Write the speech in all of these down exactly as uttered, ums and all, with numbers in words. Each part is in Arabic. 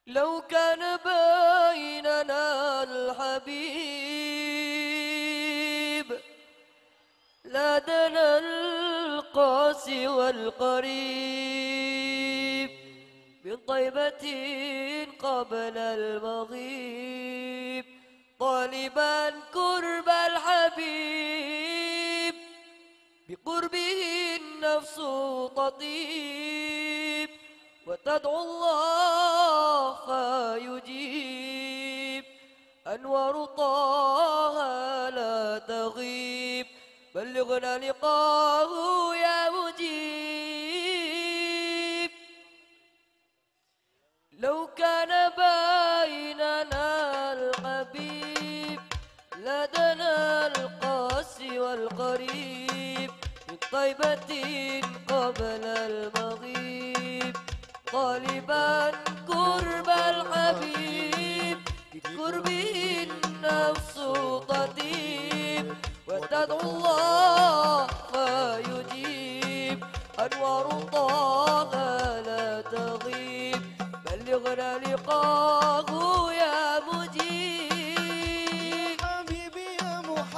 لو كان بيننا الحبيب لدنا القاسي والقريب من طيبة قبل المغيب طالبا قرب الحبيب بقربه النفس تطيب وتدعو الله فيجيب أنوار طه لا تغيب بلغنا لقاه يا مجيب لو كان بيننا الحبيب لدنا القاسي والقريب من طيبة قبل المغيب طالبا قرب الحبيب بقربه النفس تطيب وتدعو الله فيجيب أنوار طه لا تغيب بلغنا لقاه يا مجيب حبيبي يا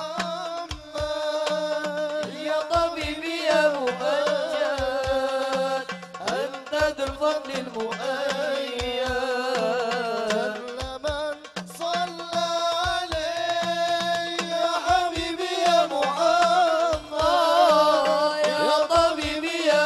محمد يا طبيبي يا ممجد أنت ذو الفضل المؤيد لمن صلى عليه يا حبيبي يا محمد يا طبيبي يا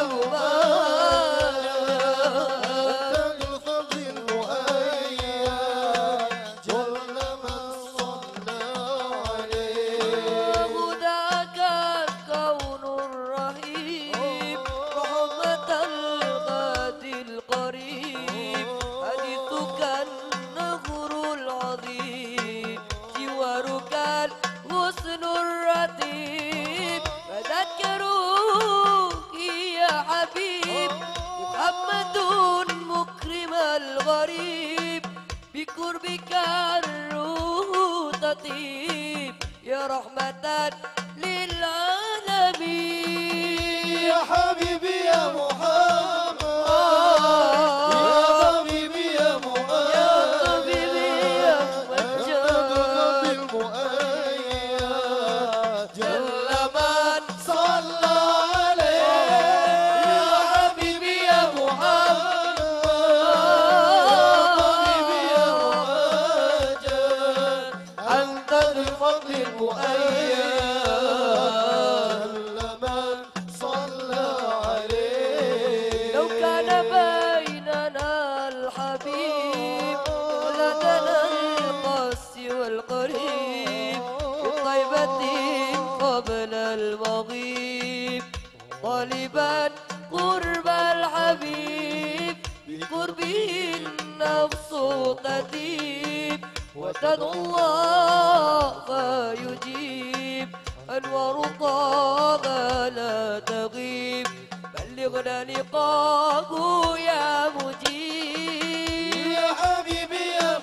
ممجد أنت الفضل المؤيد جل من صلى عليه هداك الكون الرهيب رحمة الغادي القريب حديثك النهر العظيم جوارك الغصن الرتيب فذكروه يا حبيب محمد مكرم الغريب بقربك الروح تطيب يا رحمة للعالمين يا حبيبي يا محمد يا حبيبي يا يا محمد طبيبي يا أنت ممجد المؤيد جل جل من صلى عليه يا حبيبي يا محمد حبيبي يا محمد أنت الفضل المؤيد جل من صلى عليه لو كان بيننا الحبيب ولدنا القاسي والقريب بطيبة قبل المغيب طالبا قرب الحبيب بقربه النفس تطيب وتدعو الله فيجيب أنوار طه لا تغيب بلغنا لقاه يا مجيب يا حبيبي يا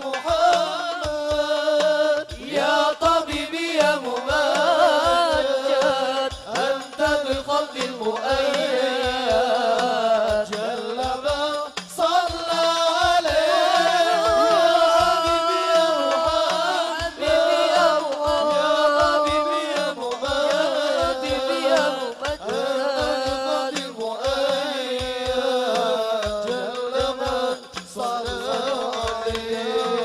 محمد يا طبيبي يا ممجد أنت بالخلق المؤيد جل من صلى عليه يا حبيبي يا محمد يا حبيبي يا محمد حبيبي يا أنت بالخلق ممجد المؤيد جل من صلى عليه